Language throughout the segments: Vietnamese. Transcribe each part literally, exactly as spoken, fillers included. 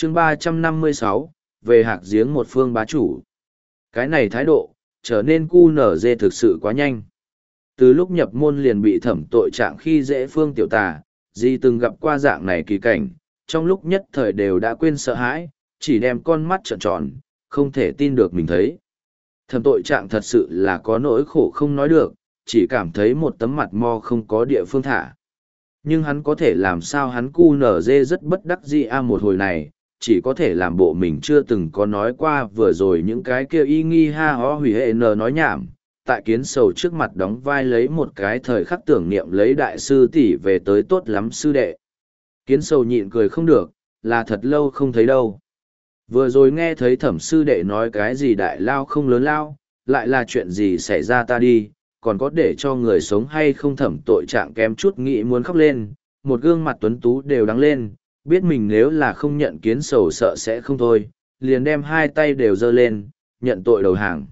chương ba trăm năm mươi sáu, về hạc giếng một phương bá chủ. Cái này thái độ, trở nên cu nở dê thực sự quá nhanh. Từ lúc nhập môn liền bị thẩm tội trạng khi dễ phương tiểu tà, Di từng gặp qua dạng này kỳ cảnh, trong lúc nhất thời đều đã quên sợ hãi, chỉ đem con mắt trợn tròn, không thể tin được mình thấy. Thẩm tội trạng thật sự là có nỗi khổ không nói được, chỉ cảm thấy một tấm mặt mo không có địa phương thả. Nhưng hắn có thể làm sao, hắn cu nở dê rất bất đắc dĩ a một hồi này, chỉ có thể làm bộ mình chưa từng có nói qua vừa rồi những cái kia y nghi ha ho hủy hệ nờ nói nhảm. Tại kiến sầu trước mặt đóng vai lấy một cái thời khắc tưởng niệm lấy đại sư tỷ về tới tốt lắm sư đệ. Kiến sầu nhịn cười không được, là thật lâu không thấy đâu. Vừa rồi nghe thấy thẩm sư đệ nói cái gì đại lao không lớn lao, lại là chuyện gì xảy ra ta đi, còn có để cho người sống hay không thẩm tội trạng kém chút nghĩ muốn khóc lên, một gương mặt tuấn tú đều đắng lên, biết mình nếu là không nhận kiến sầu sợ sẽ không thôi, liền đem hai tay đều giơ lên, nhận tội đầu hàng.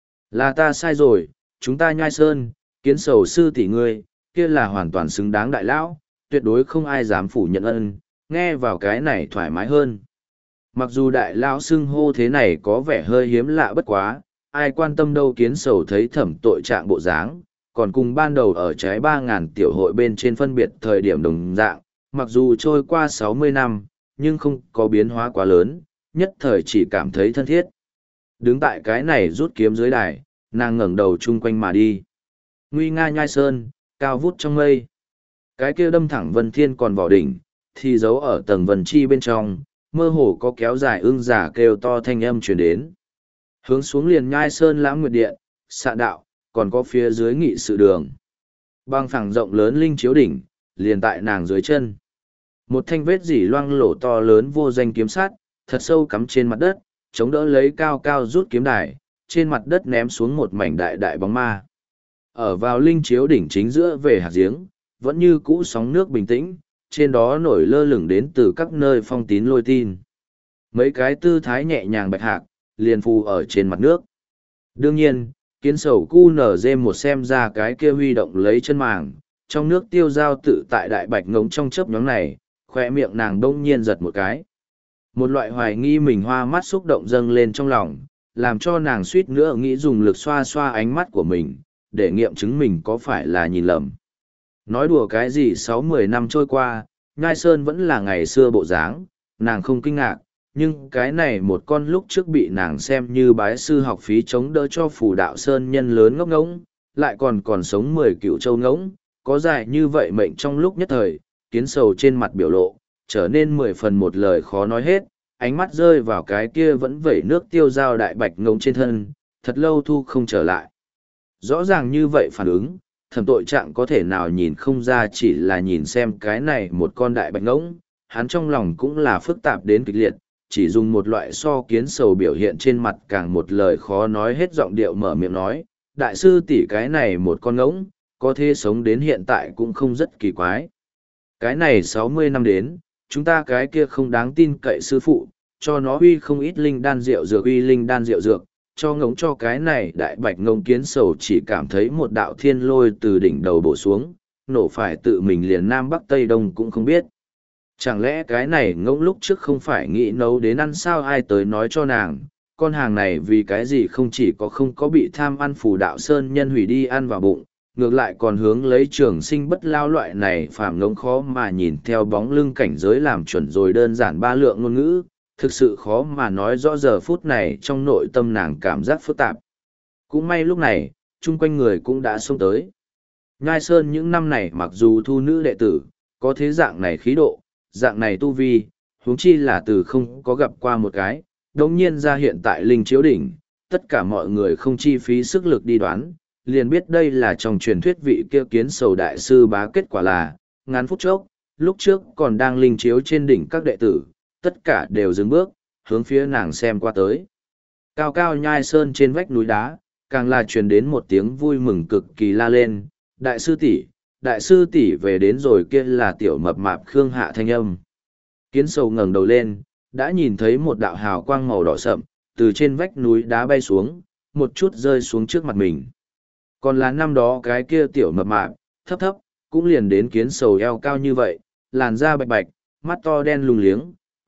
Là ta sai rồi, chúng ta nhai sơn, kiến sầu sư tỷ ngươi, kia là hoàn toàn xứng đáng đại lão, tuyệt đối không ai dám phủ nhận ân, nghe vào cái này thoải mái hơn. Mặc dù đại lão xưng hô thế này có vẻ hơi hiếm lạ bất quá, ai quan tâm đâu, kiến sầu thấy thẩm tội trạng bộ dáng, còn cùng ban đầu ở trái ba ngàn tiểu hội bên trên phân biệt thời điểm đồng dạng, mặc dù trôi qua sáu mươi năm, nhưng không có biến hóa quá lớn, nhất thời chỉ cảm thấy thân thiết. Đứng tại cái này rút kiếm dưới đài, nàng ngẩng đầu chung quanh mà đi. Nguy nga nhai sơn, cao vút trong mây. Cái kia đâm thẳng vân thiên còn vỏ đỉnh, thì giấu ở tầng vân chi bên trong, mơ hồ có kéo dài ưng giả kêu to thanh âm truyền đến. Hướng xuống liền nhai sơn lãng nguyệt điện, xạ đạo, còn có phía dưới nghị sự đường. Băng phẳng rộng lớn linh chiếu đỉnh, liền tại nàng dưới chân. Một thanh vết dỉ loang lổ to lớn vô danh kiếm sắt, thật sâu cắm trên mặt đất, chống đỡ lấy cao cao rút kiếm đài, trên mặt đất ném xuống một mảnh đại đại bóng ma. Ở vào linh chiếu đỉnh chính giữa về hạt giếng, vẫn như cũ sóng nước bình tĩnh, trên đó nổi lơ lửng đến từ các nơi phong tín lôi tin. Mấy cái tư thái nhẹ nhàng bạch hạc, liền phù ở trên mặt nước. Đương nhiên, kiến sầu cu nở dê một xem ra cái kia huy động lấy chân màng, trong nước tiêu dao tự tại đại bạch ngống trong chớp nhóm này, khoe miệng nàng đông nhiên giật một cái. Một loại hoài nghi mình hoa mắt xúc động dâng lên trong lòng, làm cho nàng suýt nữa nghĩ dùng lực xoa xoa ánh mắt của mình, để nghiệm chứng mình có phải là nhìn lầm. Nói đùa cái gì sáu mười năm trôi qua, Nhai Sơn vẫn là ngày xưa bộ dáng, nàng không kinh ngạc, nhưng cái này một con lúc trước bị nàng xem như bái sư học phí chống đỡ cho phù đạo Sơn nhân lớn ngốc ngỗng, lại còn còn sống mười cựu châu ngỗng, có dài như vậy mệnh trong lúc nhất thời, kiến sầu trên mặt biểu lộ, trở nên mười phần một lời khó nói hết, ánh mắt rơi vào cái kia vẫn vẩy nước tiêu dao đại bạch ngông trên thân, thật lâu thu không trở lại. Rõ ràng như vậy phản ứng, thẩm tội trạng có thể nào nhìn không ra, chỉ là nhìn xem cái này một con đại bạch ngỗng, hắn trong lòng cũng là phức tạp đến kịch liệt, chỉ dùng một loại so kiến sầu biểu hiện trên mặt càng một lời khó nói hết giọng điệu mở miệng nói, đại sư tỷ cái này một con ngỗng, có thể sống đến hiện tại cũng không rất kỳ quái. Cái này sáu mươi năm đến, chúng ta cái kia không đáng tin cậy sư phụ, cho nó uy không ít linh đan rượu dược uy linh đan rượu dược, cho ngỗng cho cái này đại bạch ngông kiến sầu chỉ cảm thấy một đạo thiên lôi từ đỉnh đầu bổ xuống, nổ phải tự mình liền Nam Bắc Tây Đông cũng không biết. Chẳng lẽ cái này ngỗng lúc trước không phải nghĩ nấu đến ăn sao, ai tới nói cho nàng, con hàng này vì cái gì không chỉ có không có bị tham ăn phù đạo sơn nhân hủy đi ăn vào bụng, ngược lại còn hướng lấy trường sinh bất lao loại này phàm ngông khó mà nhìn theo bóng lưng cảnh giới làm chuẩn rồi đơn giản ba lượng ngôn ngữ, thực sự khó mà nói rõ giờ phút này trong nội tâm nàng cảm giác phức tạp. Cũng may lúc này, chung quanh người cũng đã xông tới. Nhai Sơn những năm này mặc dù thu nữ đệ tử, có thế dạng này khí độ, dạng này tu vi, huống chi là từ không có gặp qua một cái, đồng nhiên ra hiện tại linh chiếu đỉnh, tất cả mọi người không chi phí sức lực đi đoán, liền biết đây là trong truyền thuyết vị kia kiến sầu đại sư bá. Kết quả là, ngắn phút chốc, lúc trước còn đang linh chiếu trên đỉnh các đệ tử, tất cả đều dừng bước, hướng phía nàng xem qua tới. Cao cao Nhai Sơn trên vách núi đá, càng là truyền đến một tiếng vui mừng cực kỳ la lên, đại sư tỷ, đại sư tỷ về đến rồi, kia là tiểu mập mạp Khương Hạ thanh âm. Kiến sầu ngẩng đầu lên, đã nhìn thấy một đạo hào quang màu đỏ sậm, từ trên vách núi đá bay xuống, một chút rơi xuống trước mặt mình. Còn là năm đó cái kia tiểu mập mạp, thấp thấp, cũng liền đến kiến sầu eo cao như vậy, làn da bạch bạch, mắt to đen lùng liếng,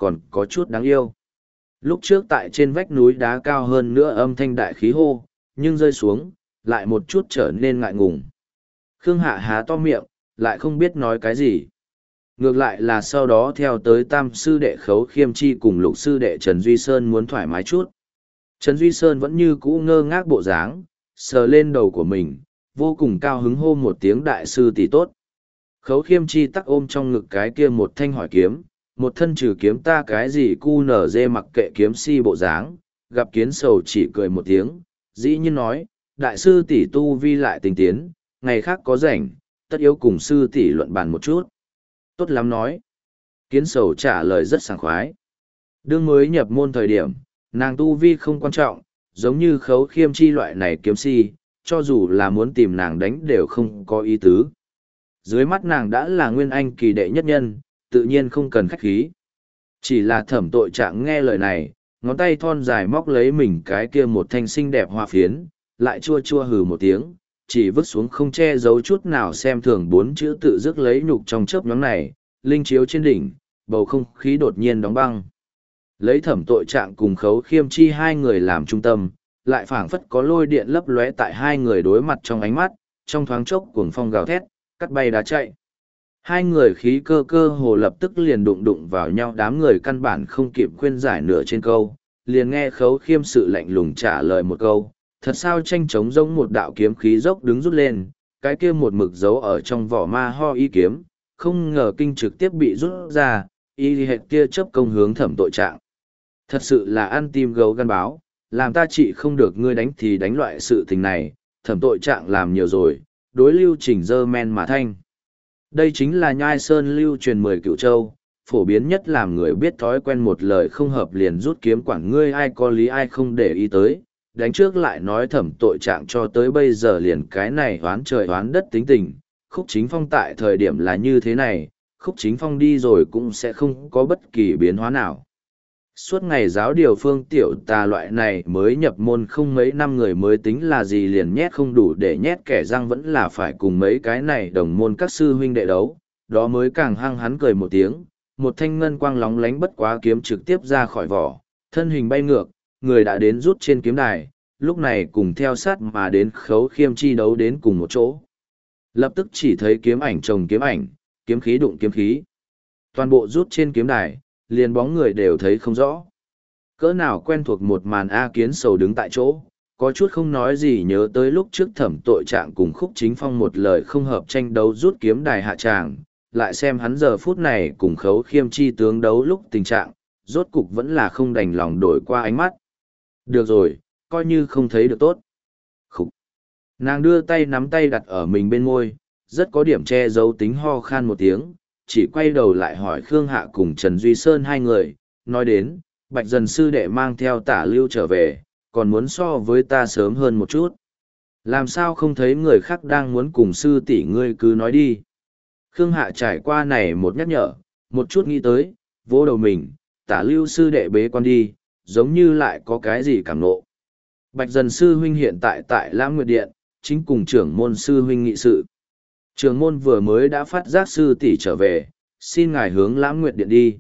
còn có chút đáng yêu. Lúc trước tại trên vách núi đá cao hơn nữa âm thanh đại khí hô, nhưng rơi xuống, lại một chút trở nên ngại ngùng. Khương Hạ há to miệng, lại không biết nói cái gì. Ngược lại là sau đó theo tới tam sư đệ Khấu Khiêm Chi cùng lục sư đệ Trần Duy Sơn muốn thoải mái chút. Trần Duy Sơn vẫn như cũ ngơ ngác bộ dáng, sờ lên đầu của mình, vô cùng cao hứng hô một tiếng đại sư tỷ tốt. Khấu Khiêm Chi tắc ôm trong ngực cái kia một thanh hỏi kiếm, một thân trừ kiếm ta cái gì cu nở dê mặc kệ kiếm si bộ dáng, gặp kiến sầu chỉ cười một tiếng, dĩ nhiên nói, đại sư tỷ tu vi lại tinh tiến, ngày khác có rảnh, tất yếu cùng sư tỷ luận bàn một chút. Tốt lắm nói. Kiến sầu trả lời rất sảng khoái. Đương mới nhập môn thời điểm, nàng tu vi không quan trọng, giống như Khấu Khiêm Chi loại này kiếm si, cho dù là muốn tìm nàng đánh đều không có ý tứ. Dưới mắt nàng đã là nguyên anh kỳ đệ nhất nhân, tự nhiên không cần khách khí. Chỉ là thẩm tội trạng nghe lời này, ngón tay thon dài móc lấy mình cái kia một thanh xinh đẹp hoa phiến, lại chua chua hừ một tiếng, chỉ vứt xuống không che giấu chút nào xem thường bốn chữ tự dứt lấy nhục trong chớp nhóm này, linh chiếu trên đỉnh, bầu không khí đột nhiên đóng băng. Lấy thẩm tội trạng cùng Khấu Khiêm Chi hai người làm trung tâm, lại phảng phất có lôi điện lấp lóe tại hai người đối mặt trong ánh mắt, trong thoáng chốc cuồng phong gào thét, cắt bay đá chạy. Hai người khí cơ cơ hồ lập tức liền đụng đụng vào nhau, đám người căn bản không kịp khuyên giải nửa trên câu, liền nghe Khấu Khiêm sự lạnh lùng trả lời một câu, thật sao tranh trống giống một đạo kiếm khí dốc đứng rút lên, cái kia một mực giấu ở trong vỏ ma ho y kiếm, không ngờ kinh trực tiếp bị rút ra, y hệt kia chấp công hướng thẩm tội trạng. Thật sự là ăn tim gấu gan báo, làm ta trị không được ngươi đánh thì đánh loại sự tình này, thẩm tội trạng làm nhiều rồi, đối lưu trình dơ men mà thanh. Đây chính là nhai sơn lưu truyền mười cựu châu, phổ biến nhất làm người biết thói quen một lời không hợp liền rút kiếm quản ngươi ai có lý ai không để ý tới, đánh trước lại nói thẩm tội trạng cho tới bây giờ liền cái này oán trời oán đất tính tình, Khúc Chính Phong tại thời điểm là như thế này, Khúc Chính Phong đi rồi cũng sẽ không có bất kỳ biến hóa nào. Suốt ngày giáo điều phương tiểu tà loại này mới nhập môn không mấy năm người mới tính là gì liền nhét không đủ để nhét kẻ răng vẫn là phải cùng mấy cái này đồng môn các sư huynh đệ đấu, đó mới càng hăng hắn cười một tiếng, một thanh ngân quang lóng lánh bất quá kiếm trực tiếp ra khỏi vỏ, thân hình bay ngược, người đã đến rút trên kiếm đài, lúc này cùng theo sát mà đến Khấu Khiêm Chi đấu đến cùng một chỗ. Lập tức chỉ thấy kiếm ảnh chồng kiếm ảnh, kiếm khí đụng kiếm khí. Toàn bộ rút trên kiếm đài, liền bóng người đều thấy không rõ. Cỡ nào quen thuộc một màn A Kiến Sầu đứng tại chỗ, có chút không nói gì nhớ tới lúc trước thẩm tội trạng cùng Khúc Chính Phong một lời không hợp tranh đấu rút kiếm đài hạ tràng, lại xem hắn giờ phút này cùng Khấu Khiêm Chi tướng đấu lúc tình trạng, rốt cục vẫn là không đành lòng đổi qua ánh mắt. Được rồi, coi như không thấy được tốt. Khúc. Nàng đưa tay nắm tay đặt ở mình bên môi, rất có điểm che giấu tính ho khan một tiếng, chỉ quay đầu lại hỏi Khương Hạ cùng Trần Duy Sơn hai người, nói đến, Bạch Dần sư đệ mang theo Tả Lưu trở về, còn muốn so với ta sớm hơn một chút. Làm sao không thấy người khác đang muốn cùng sư tỷ ngươi cứ nói đi. Khương Hạ trải qua này một nhắc nhở, một chút nghĩ tới, vỗ đầu mình, Tả Lưu sư đệ bế quan đi, giống như lại có cái gì cảm nộ. Bạch Dần sư huynh hiện tại tại Lãng Nguyệt Điện, chính cùng trưởng môn sư huynh nghị sự. Trưởng môn vừa mới đã phát giác sư tỷ trở về, xin ngài hướng Lãng Nguyệt Điện đi.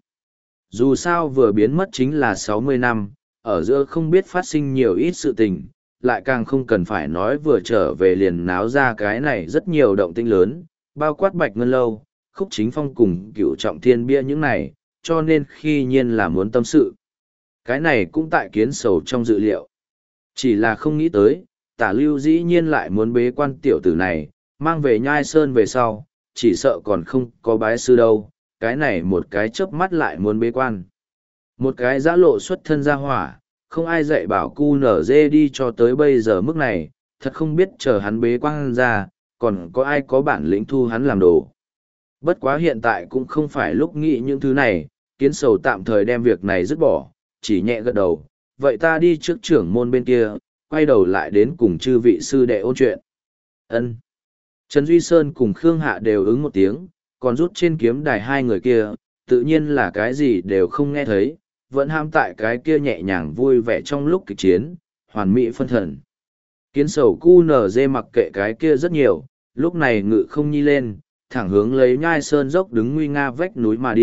Dù sao vừa biến mất chính là sáu mươi năm, ở giữa không biết phát sinh nhiều ít sự tình, lại càng không cần phải nói vừa trở về liền náo ra cái này rất nhiều động tĩnh lớn, bao quát Bạch Ngân Lâu, Khúc Chính Phong cùng Cửu Trọng Thiên bia những này, cho nên khi nhiên là muốn tâm sự. Cái này cũng tại Kiến Sầu trong dự liệu. Chỉ là không nghĩ tới, Tả Lưu dĩ nhiên lại muốn bế quan tiểu tử này, mang về Nhai Sơn về sau, chỉ sợ còn không có bái sư đâu, cái này một cái chớp mắt lại muốn bế quan. Một cái giã lộ xuất thân ra hỏa, không ai dạy bảo cu nở dê đi cho tới bây giờ mức này, thật không biết chờ hắn bế quan ra, còn có ai có bản lĩnh thu hắn làm đồ. Bất quá hiện tại cũng không phải lúc nghĩ những thứ này, Kiến Sầu tạm thời đem việc này dứt bỏ, chỉ nhẹ gật đầu, vậy ta đi trước trưởng môn bên kia, quay đầu lại đến cùng chư vị sư đệ ôn chuyện. Ân. Trần Duy Sơn cùng Khương Hạ đều ứng một tiếng, còn rút trên kiếm đài hai người kia, tự nhiên là cái gì đều không nghe thấy, vẫn ham tại cái kia nhẹ nhàng vui vẻ trong lúc kịch chiến, hoàn mỹ phân thần. Kiến Sầu cu nở dê mặc kệ cái kia rất nhiều, lúc này ngự không nhi lên, thẳng hướng lấy Nhai Sơn dốc đứng nguy nga vách núi mà đi,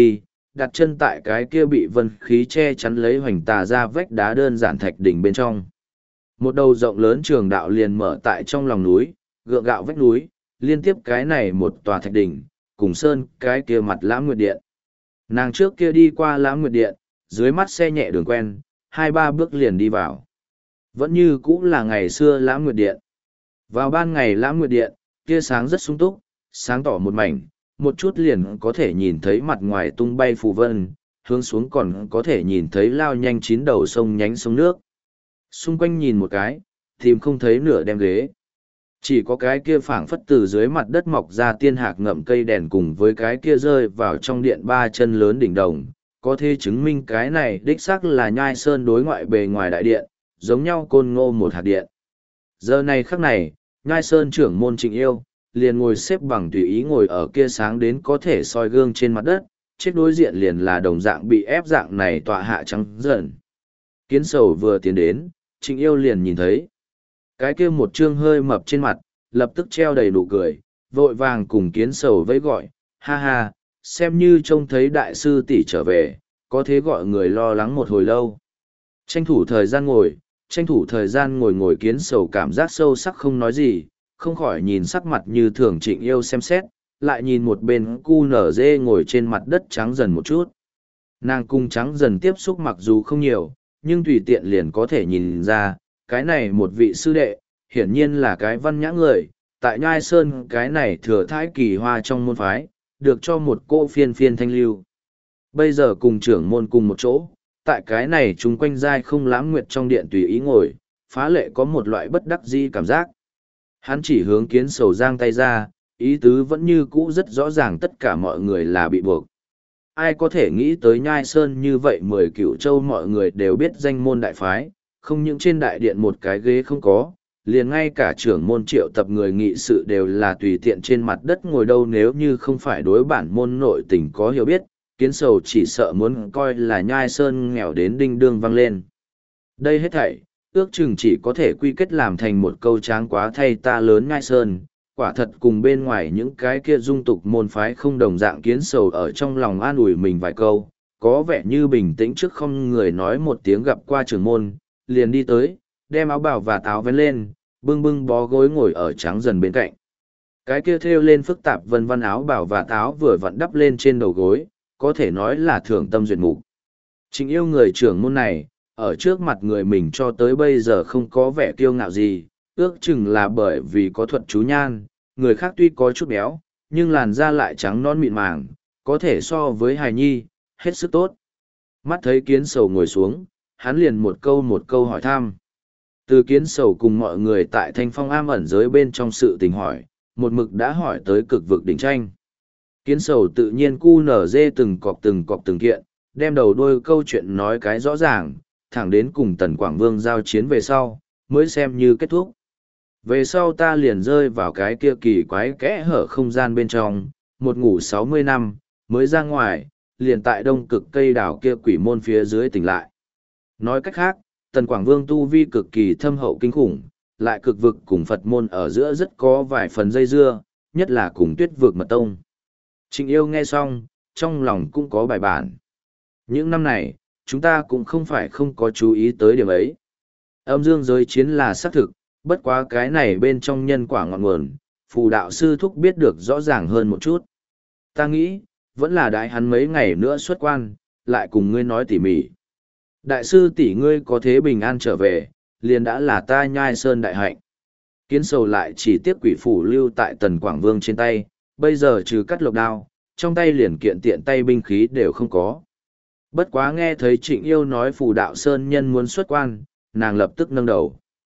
đặt chân tại cái kia bị vân khí che chắn lấy hoành tà ra vách đá đơn giản thạch đỉnh bên trong. Một đầu rộng lớn trường đạo liền mở tại trong lòng núi, gượng gạo vách núi, liên tiếp cái này một tòa thạch đỉnh, cùng sơn cái kia mặt Lãng Nguyệt Điện. Nàng trước kia đi qua Lãng Nguyệt Điện, dưới mắt xe nhẹ đường quen, hai ba bước liền đi vào. Vẫn như cũ là ngày xưa Lãng Nguyệt Điện. Vào ban ngày Lãng Nguyệt Điện, tia sáng rất sung túc, sáng tỏ một mảnh, một chút liền có thể nhìn thấy mặt ngoài tung bay phù vân, hướng xuống còn có thể nhìn thấy lao nhanh chín đầu sông nhánh sông nước. Xung quanh nhìn một cái, tìm không thấy nửa đem ghế. Chỉ có cái kia phảng phất từ dưới mặt đất mọc ra tiên hạc ngậm cây đèn cùng với cái kia rơi vào trong điện ba chân lớn đỉnh đồng, có thể chứng minh cái này đích xác là Nhai Sơn đối ngoại bề ngoài đại điện, giống nhau Côn Ngô một hạt điện. Giờ này khắc này, Nhai Sơn trưởng môn Trịnh Yêu, liền ngồi xếp bằng tùy ý ngồi ở kia sáng đến có thể soi gương trên mặt đất, chết đối diện liền là đồng dạng bị ép dạng này tọa hạ trắng dần. Kiến Sầu vừa tiến đến, Trịnh Yêu liền nhìn thấy. Cái kia một trương hơi mập trên mặt, lập tức treo đầy nụ cười, vội vàng cùng Kiến Sầu vẫy gọi, ha ha, xem như trông thấy đại sư tỷ trở về, có thế gọi người lo lắng một hồi lâu. Tranh thủ thời gian ngồi, tranh thủ thời gian ngồi ngồi Kiến Sầu cảm giác sâu sắc không nói gì, không khỏi nhìn sắc mặt như thường Trịnh Yêu xem xét, lại nhìn một bên cu nở dê ngồi trên mặt đất trắng dần một chút. Nàng cung trắng dần tiếp xúc mặc dù không nhiều, nhưng tùy tiện liền có thể nhìn ra, cái này một vị sư đệ, hiển nhiên là cái văn nhã người, tại Nhai Sơn cái này thừa thái kỳ hoa trong môn phái, được cho một cô phiên phiên thanh lưu. Bây giờ cùng trưởng môn cùng một chỗ, tại cái này chúng quanh dai không Lãng Nguyệt trong điện tùy ý ngồi, phá lệ có một loại bất đắc dĩ cảm giác. Hắn chỉ hướng Kiến Sầu giang tay ra, ý tứ vẫn như cũ rất rõ ràng tất cả mọi người là bị buộc. Ai có thể nghĩ tới Nhai Sơn như vậy mười cửu châu mọi người đều biết danh môn đại phái, không những trên đại điện một cái ghế không có, liền ngay cả trưởng môn triệu tập người nghị sự đều là tùy tiện trên mặt đất ngồi đâu, nếu như không phải đối bản môn nội tình có hiểu biết, Kiến Sầu chỉ sợ muốn coi là Nhai Sơn nghèo đến đinh đương vang lên. Đây hết thảy, ước chừng chỉ có thể quy kết làm thành một câu tráng quá thay ta lớn Nhai Sơn, quả thật cùng bên ngoài những cái kia dung tục môn phái không đồng dạng. Kiến Sầu ở trong lòng an ủi mình vài câu, có vẻ như bình tĩnh trước không người nói một tiếng gặp qua trưởng môn, liền đi tới, đem áo bào và táo vén lên, bưng bưng bó gối ngồi ở trắng dần bên cạnh. Cái kia thêu lên phức tạp vân vân áo bào và táo vừa vặn đắp lên trên đầu gối, có thể nói là thưởng tâm duyệt mục. Chính yêu người trưởng môn này, ở trước mặt người mình cho tới bây giờ không có vẻ kiêu ngạo gì, ước chừng là bởi vì có thuật chú nhan, người khác tuy có chút béo, nhưng làn da lại trắng non mịn màng, có thể so với hài nhi, hết sức tốt. Mắt thấy Kiến Sầu ngồi xuống, hắn liền một câu một câu hỏi thăm. Từ Kiến Sầu cùng mọi người tại Thanh Phong am ẩn giới bên trong sự tình hỏi, một mực đã hỏi tới cực vực đỉnh tranh. Kiến Sầu tự nhiên cu nở dê từng cọc từng cọc từng kiện, đem đầu đôi câu chuyện nói cái rõ ràng, thẳng đến cùng Tần Quảng Vương giao chiến về sau, mới xem như kết thúc. Về sau ta liền rơi vào cái kia kỳ quái kẽ hở không gian bên trong, một ngủ sáu mươi năm, mới ra ngoài, liền tại đông cực cây đảo kia quỷ môn phía dưới tỉnh lại. Nói cách khác, Tần Quảng Vương tu vi cực kỳ thâm hậu kinh khủng, lại cực vực cùng Phật môn ở giữa rất có vài phần dây dưa, nhất là cùng Tuyết vực mật tông. Trịnh Yêu nghe xong, trong lòng cũng có bài bản. Những năm này, chúng ta cũng không phải không có chú ý tới điểm ấy. Âm dương giới chiến là xác thực, bất quá cái này bên trong nhân quả ngọn nguồn, phù đạo sư thúc biết được rõ ràng hơn một chút. Ta nghĩ, vẫn là đại hắn mấy ngày nữa xuất quan, lại cùng ngươi nói tỉ mỉ. Đại sư tỷ ngươi có thế bình an trở về, liền đã là ta Nhai Sơn đại hạnh. Kiến Sầu lại chỉ tiếc quỷ phủ lưu tại Tần Quảng Vương trên tay, bây giờ trừ cắt lộc đao, trong tay liền kiện tiện tay binh khí đều không có. Bất quá nghe thấy Trịnh Yêu nói phù đạo sơn nhân muốn xuất quan, nàng lập tức nâng đầu.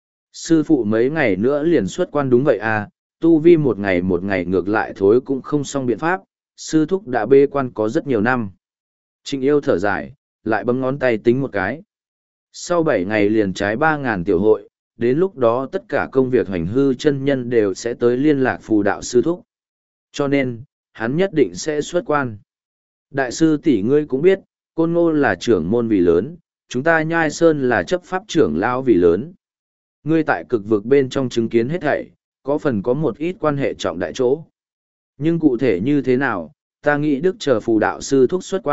Sư phụ mấy ngày nữa liền xuất quan đúng vậy à, tu vi một ngày một ngày ngược lại thối cũng không xong biện pháp, sư thúc đã bê quan có rất nhiều năm. Trịnh Yêu thở dài, lại bấm ngón tay tính một cái. Sau bảy ngày liền trái ba ngàn tiểu hội, đến lúc đó tất cả công việc hoành hư chân nhân đều sẽ tới liên lạc phù đạo sư thúc. Cho nên, hắn nhất định sẽ xuất quan. Đại sư tỷ ngươi cũng biết, Côn Ngô là trưởng môn vì lớn, chúng ta Nhai Sơn là chấp pháp trưởng lão vì lớn. Ngươi tại cực vực bên trong chứng kiến hết thảy, có phần có một ít quan hệ trọng đại chỗ. Nhưng cụ thể như thế nào, ta nghĩ đức chờ phù đạo sư thúc xuất quan,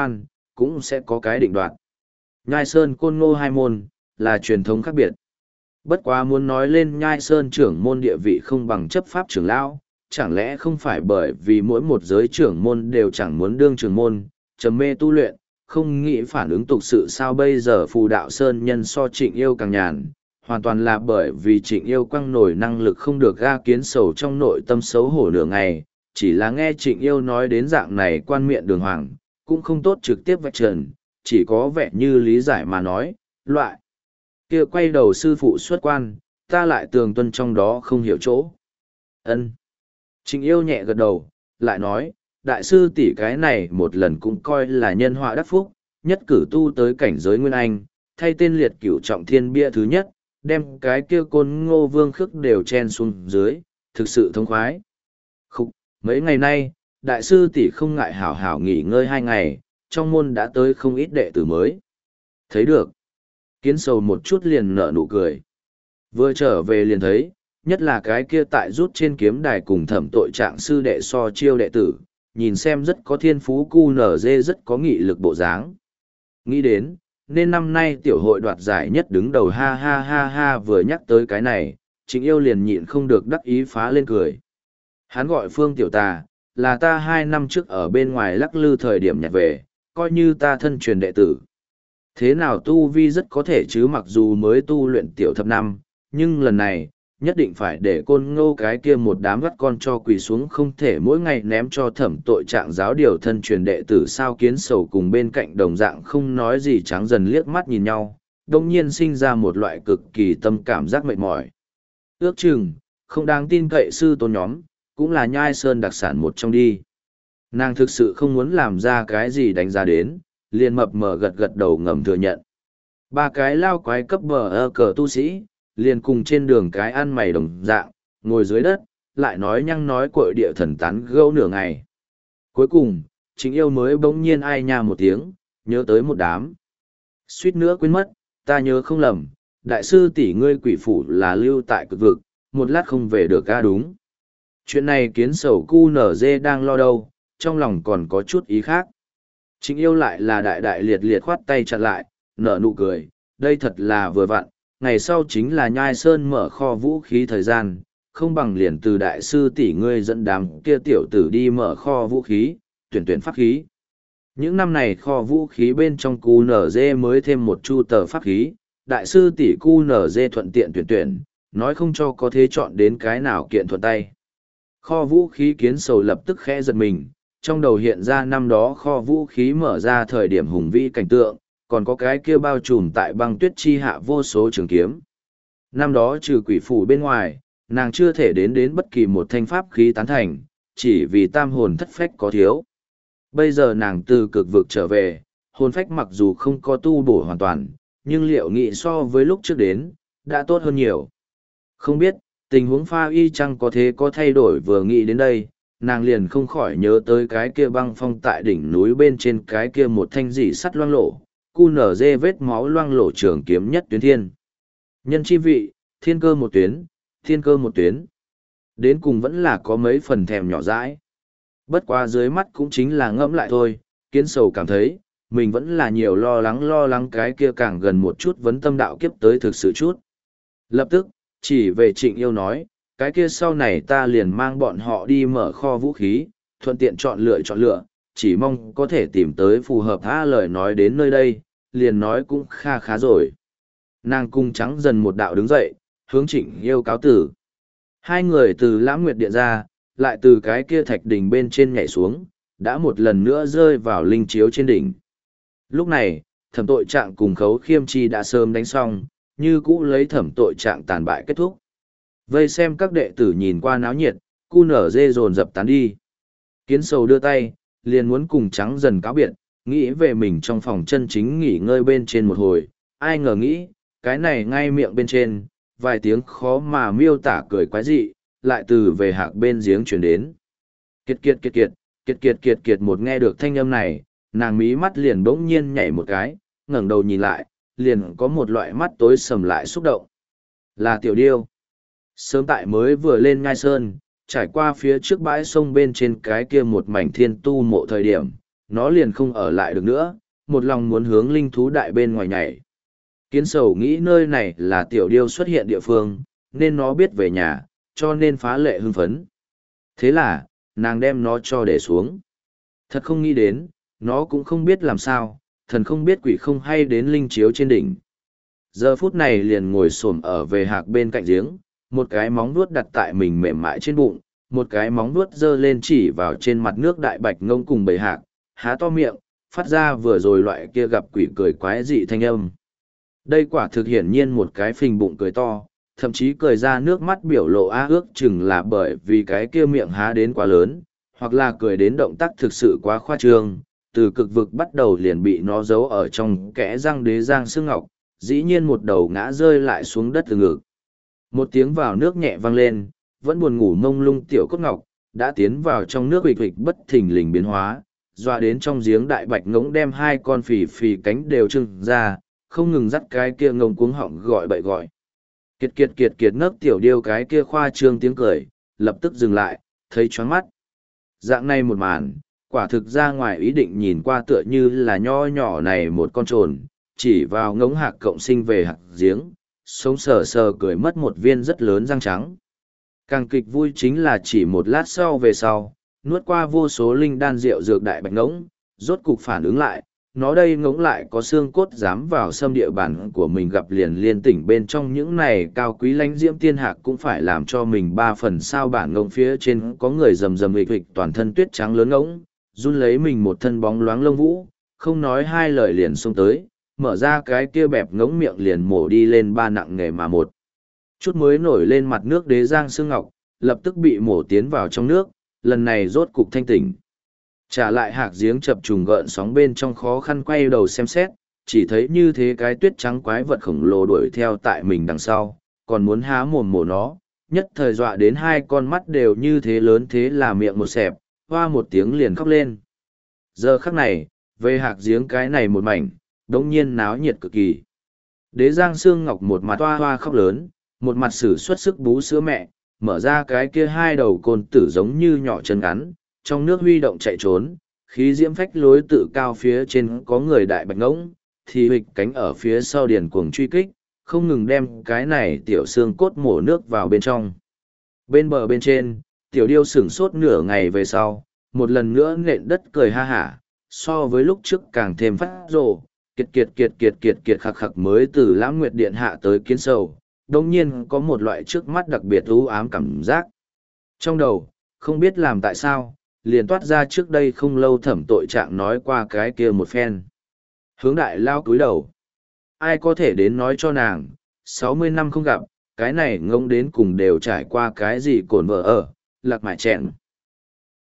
cũng sẽ có cái định đoạt. Nhai Sơn Côn Ngô hai môn, là truyền thống khác biệt. Bất quá muốn nói lên Nhai Sơn trưởng môn địa vị không bằng chấp pháp trưởng lão, chẳng lẽ không phải bởi vì mỗi một giới trưởng môn đều chẳng muốn đương trưởng môn, trầm mê tu luyện, không nghĩ phản ứng tục sự sao bây giờ Phù Đạo Sơn nhân so Trịnh Yêu càng nhàn, hoàn toàn là bởi vì Trịnh Yêu quăng nổi năng lực không được ga kiến sầu trong nội tâm xấu hổ nửa ngày, chỉ là nghe Trịnh Yêu nói đến dạng này quan miệng đường hoàng, cũng không tốt trực tiếp vạch trần, chỉ có vẻ như lý giải mà nói, loại kia quay đầu sư phụ xuất quan, ta lại tường tuân trong đó không hiểu chỗ. Ân. Trịnh Yêu nhẹ gật đầu, lại nói, đại sư tỷ cái này một lần cũng coi là nhân họa đắc phúc, nhất cử tu tới cảnh giới Nguyên Anh, thay tên liệt cửu trọng thiên bia thứ nhất, đem cái kia Côn Ngô Vương khước đều chen xuống dưới, thực sự thông khoái. Khúc, mấy ngày nay, đại sư tỷ không ngại hảo hảo nghỉ ngơi hai ngày, trong môn đã tới không ít đệ tử mới. Thấy được. Kiến sầu một chút liền nở nụ cười. Vừa trở về liền thấy, nhất là cái kia tại rút trên kiếm đài cùng thẩm tội trạng sư đệ so chiêu đệ tử, nhìn xem rất có thiên phú cu nở dê rất có nghị lực bộ dáng. Nghĩ đến, nên năm nay tiểu hội đoạt giải nhất đứng đầu ha ha ha ha vừa nhắc tới cái này, Trịnh Yêu liền nhịn không được đắc ý phá lên cười. Hắn gọi Phương Tiểu Tà, là ta hai năm trước ở bên ngoài lắc lư thời điểm nhặt về, coi như ta thân truyền đệ tử. Thế nào tu vi rất có thể chứ mặc dù mới tu luyện tiểu thập năm, nhưng lần này, nhất định phải để Côn Ngô cái kia một đám vắt con cho quỳ xuống không thể mỗi ngày ném cho thẩm tội trạng giáo điều thân truyền đệ tử sao kiến sầu cùng bên cạnh đồng dạng không nói gì trắng dần liếc mắt nhìn nhau, đồng nhiên sinh ra một loại cực kỳ tâm cảm giác mệt mỏi. Ước chừng, không đáng tin cậy sư tôn nhóm, cũng là Nhai Sơn đặc sản một trong đi. Nàng thực sự không muốn làm ra cái gì đánh giá đến, liền mập mờ gật gật đầu ngầm thừa nhận. Ba cái lao quái cấp bờ ơ cờ tu sĩ, liền cùng trên đường cái ăn mày đồng dạng, ngồi dưới đất, lại nói nhăng nói cội địa thần tán gẫu nửa ngày. Cuối cùng, Trịnh Yêu mới bỗng nhiên ai nha một tiếng, nhớ tới một đám. Suýt nữa quên mất, ta nhớ không lầm, đại sư tỷ ngươi quỷ phủ là lưu tại cực vực, một lát không về được ca đúng. Chuyện này kiến sầu cu nở dê đang lo đâu, trong lòng còn có chút ý khác. Trịnh Yêu lại là đại đại liệt liệt khoát tay chặn lại, nở nụ cười, đây thật là vừa vặn, ngày sau chính là Nhai Sơn mở kho vũ khí thời gian, không bằng liền từ đại sư tỷ ngươi dẫn đám kia tiểu tử đi mở kho vũ khí, tuyển tuyển pháp khí. Những năm này kho vũ khí bên trong cu nở dê mới thêm một chu tờ pháp khí, đại sư tỷ cu nở dê thuận tiện tuyển tuyển, nói không cho có thế chọn đến cái nào kiện thuận tay. Kho vũ khí kiến sầu lập tức khẽ giật mình, trong đầu hiện ra năm đó kho vũ khí mở ra thời điểm hùng vĩ cảnh tượng, còn có cái kia bao trùm tại băng tuyết chi hạ vô số trường kiếm. Năm đó trừ quỷ phủ bên ngoài, nàng chưa thể đến đến bất kỳ một thanh pháp khí tán thành, chỉ vì tam hồn thất phách có thiếu. Bây giờ nàng từ cực vực trở về, hồn phách mặc dù không có tu bổ hoàn toàn, nhưng liệu nghĩ so với lúc trước đến, đã tốt hơn nhiều. Không biết, tình huống pha y chăng có thế có thay đổi vừa nghĩ đến đây, nàng liền không khỏi nhớ tới cái kia băng phong tại đỉnh núi bên trên cái kia một thanh dỉ sắt loang lổ, cu nở dê vết máu loang lổ trường kiếm nhất tuyến thiên. Nhân chi vị, thiên cơ một tuyến, thiên cơ một tuyến. Đến cùng vẫn là có mấy phần thèm nhỏ dãi. Bất quá dưới mắt cũng chính là ngẫm lại thôi, kiến sầu cảm thấy, mình vẫn là nhiều lo lắng lo lắng cái kia càng gần một chút vấn tâm đạo kiếp tới thực sự chút. Lập tức, chỉ về Trịnh Yêu nói, cái kia sau này ta liền mang bọn họ đi mở kho vũ khí, thuận tiện chọn lựa chọn lựa, chỉ mong có thể tìm tới phù hợp tha lời nói đến nơi đây, liền nói cũng kha khá rồi. Nàng cung trắng dần một đạo đứng dậy, hướng Trịnh Yêu cáo tử. Hai người từ Lãng Nguyệt Điện ra, lại từ cái kia thạch đỉnh bên trên nhảy xuống, đã một lần nữa rơi vào linh chiếu trên đỉnh. Lúc này, thẩm tội trạng cùng Khấu Khiêm Chi đã sớm đánh xong, như cũ lấy thẩm tội trạng tàn bại kết thúc. Vây xem các đệ tử nhìn qua náo nhiệt, cu nở dê dồn dập tán đi. Kiến sầu đưa tay, liền muốn cùng trắng dần cáo biệt, nghĩ về mình trong phòng chân chính nghỉ ngơi bên trên một hồi, ai ngờ nghĩ, cái này ngay miệng bên trên, vài tiếng khó mà miêu tả cười quái dị, lại từ về hạc bên giếng chuyển đến. Kiệt kiệt kiệt kiệt, kiệt kiệt kiệt kiệt một nghe được thanh âm này, nàng mí mắt liền bỗng nhiên nhảy một cái, ngẩng đầu nhìn lại, liền có một loại mắt tối sầm lại xúc động. Là tiểu điêu. Sớm tại mới vừa lên Nhai Sơn, trải qua phía trước bãi sông bên trên cái kia một mảnh thiên tu mộ thời điểm, nó liền không ở lại được nữa, một lòng muốn hướng linh thú đại bên ngoài nhảy. Kiến sầu nghĩ nơi này là tiểu điêu xuất hiện địa phương, nên nó biết về nhà, cho nên phá lệ hưng phấn. Thế là, nàng đem nó cho để xuống. Thật không nghĩ đến, nó cũng không biết làm sao, thần không biết quỷ không hay đến linh chiếu trên đỉnh. Giờ phút này liền ngồi xổm ở về hạc bên cạnh giếng, một cái móng vuốt đặt tại mình mềm mại trên bụng, một cái móng vuốt giơ lên chỉ vào trên mặt nước đại bạch ngông cùng bầy hạc, há to miệng, phát ra vừa rồi loại kia gặp quỷ cười quái dị thanh âm. Đây quả thực hiển nhiên một cái phình bụng cười to, thậm chí cười ra nước mắt biểu lộ á ước chừng là bởi vì cái kia miệng há đến quá lớn, hoặc là cười đến động tác thực sự quá khoa trương, từ cực vực bắt đầu liền bị nó giấu ở trong kẽ răng đế giang xương ngọc, dĩ nhiên một đầu ngã rơi lại xuống đất từ ngực. Một tiếng vào nước nhẹ vang lên, vẫn buồn ngủ mông lung tiểu cốt ngọc, đã tiến vào trong nước hịch hịch bất thình lình biến hóa, dọa đến trong giếng đại bạch ngỗng đem hai con phì phì cánh đều trưng ra, không ngừng dắt cái kia ngông cuống họng gọi bậy gọi. Kiệt kiệt kiệt kiệt nấc tiểu điêu cái kia khoa trương tiếng cười, lập tức dừng lại, thấy choáng mắt. Dạng này một màn, quả thực ra ngoài ý định nhìn qua tựa như là nho nhỏ này một con trồn, chỉ vào ngỗng hạc cộng sinh về hạc giếng, sống sờ sờ cười mất một viên rất lớn răng trắng. Càng kịch vui chính là chỉ một lát sau về sau, nuốt qua vô số linh đan rượu dược đại bạch ngỗng, rốt cục phản ứng lại, nó đây ngỗng lại có xương cốt dám vào xâm địa bàn của mình gặp liền liên tỉnh bên trong những này cao quý lãnh diễm tiên hạc cũng phải làm cho mình ba phần sao bản ngỗng phía trên có người rầm rầm hịch hịch toàn thân tuyết trắng lớn ngỗng, run lấy mình một thân bóng loáng lông vũ, không nói hai lời liền xông tới, mở ra cái kia bẹp ngỗng miệng liền mổ đi lên ba nặng nghề mà một chút mới nổi lên mặt nước đế giang xương ngọc, lập tức bị mổ tiến vào trong nước, lần này rốt cục thanh tỉnh. Trả lại hạc giếng chập trùng gợn sóng bên trong khó khăn quay đầu xem xét, chỉ thấy như thế cái tuyết trắng quái vật khổng lồ đuổi theo tại mình đằng sau, còn muốn há mồm mổ nó, nhất thời dọa đến hai con mắt đều như thế lớn thế là miệng một xẹp, hoa một tiếng liền khóc lên. Giờ khắc này, về hạc giếng cái này một mảnh, đống nhiên náo nhiệt cực kỳ. Đế giang xương ngọc một mặt hoa hoa khóc lớn, một mặt sử xuất sức bú sữa mẹ, mở ra cái kia hai đầu côn tử giống như nhỏ chân ngắn, trong nước huy động chạy trốn, khí diễm phách lối tự cao phía trên có người đại bạch ngỗng, thì hịch cánh ở phía sau điền cuồng truy kích, không ngừng đem cái này tiểu xương cốt mổ nước vào bên trong. Bên bờ bên trên, tiểu điêu sửng sốt nửa ngày về sau, một lần nữa nện đất cười ha hả, so với lúc trước càng thêm phát rồ, kiệt kiệt kiệt kiệt kiệt kiệt khắc khắc mới từ lãng nguyệt điện hạ tới kiến sầu, đồng nhiên có một loại trước mắt đặc biệt u ám cảm giác. Trong đầu, không biết làm tại sao, liền toát ra trước đây không lâu thẩm tội trạng nói qua cái kia một phen. Hướng đại lao cúi đầu. Ai có thể đến nói cho nàng, sáu mươi năm không gặp, cái này ngông đến cùng đều trải qua cái gì cồn vợ ở, lạc mải chẹn.